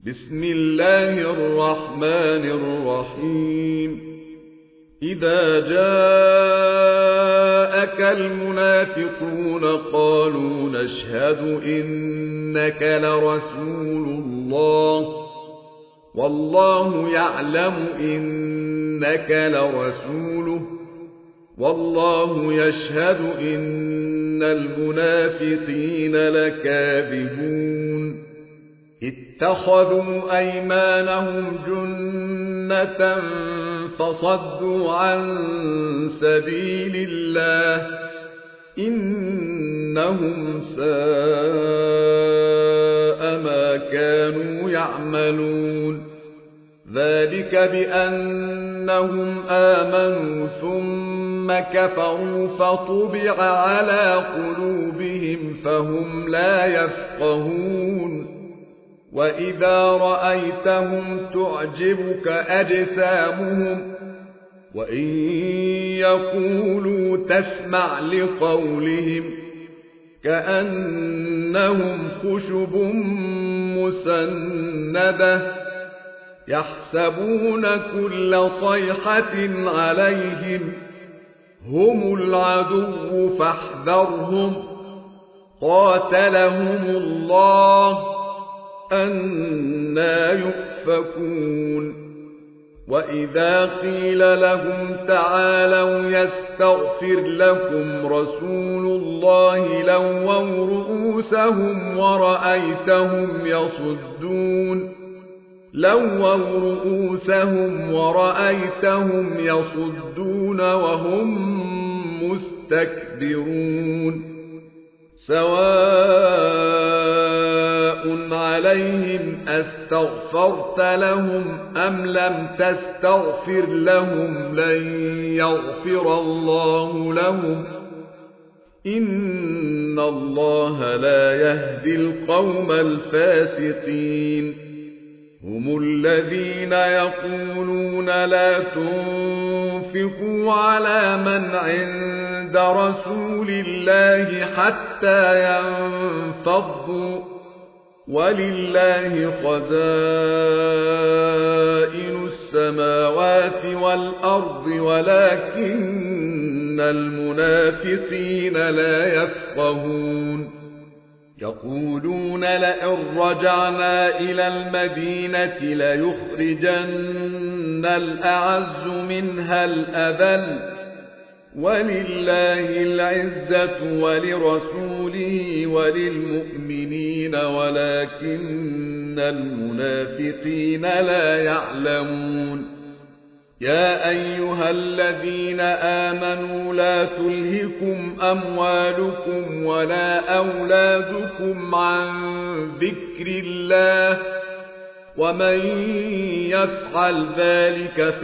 بسم الله الرحمن الرحيم إذا جاءك المنافقون قالوا نشهد إنك لرسول الله والله يعلم إنك لرسوله والله يشهد إن المنافقين لكاذبون اتخذوا أيمانهم جنة فصدوا عن سبيل الله إنهم ساء ما كانوا يعملون ذلك بأنهم آمنوا ثم كفروا فطبع على قلوبهم فهم لا يفقهون وإذا رأيتهم تعجبك أجسامهم وإن يقولوا تسمع لقولهم كأنهم خشب مسندة يحسبون كل صيحة عليهم هم العدو فاحذرهم قاتلهم الله أنى يؤفكون وإذا قيل لهم تعالوا يستغفر لكم رسول الله لووا رؤوسهم ورأيتهم يصدون وهم مستكبرون سواء عليهم أستغفرت لهم أم لم تستغفر لهم لن يغفر الله لهم إن الله لا يهدي القوم الفاسقين هم الذين يقولون لا تنفقوا على من عند رسول الله حتى ينفضوا ولله خزائن السماوات والأرض ولكن المنافقين لا يفقهون يقولون لئن رجعنا إلى المدينة ليخرجن الأعز منها الأذل ولله العزة ولرسوله وللمؤمنين ولكن المنافقين لا يعلمون يا أيها الذين آمنوا لا تلهكم أموالكم ولا أولادكم عن ذكر الله ومن يفعل ذلك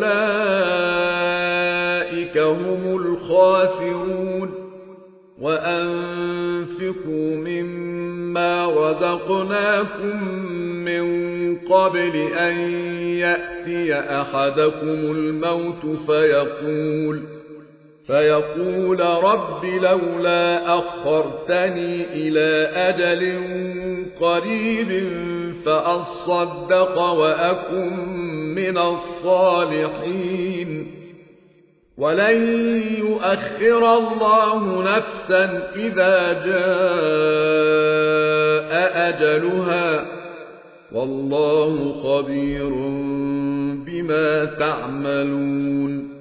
فأولئك هم الخاسرون وأنفقوا مما رزقناكم من قبل أن يأتي أحدكم الموت فيقول رب لولا أخرتني إلى أجل قريب فأصدق وأكن من الصالحين ولن يؤخر الله نفسا إذا جاء أجلها والله خبير بما تعملون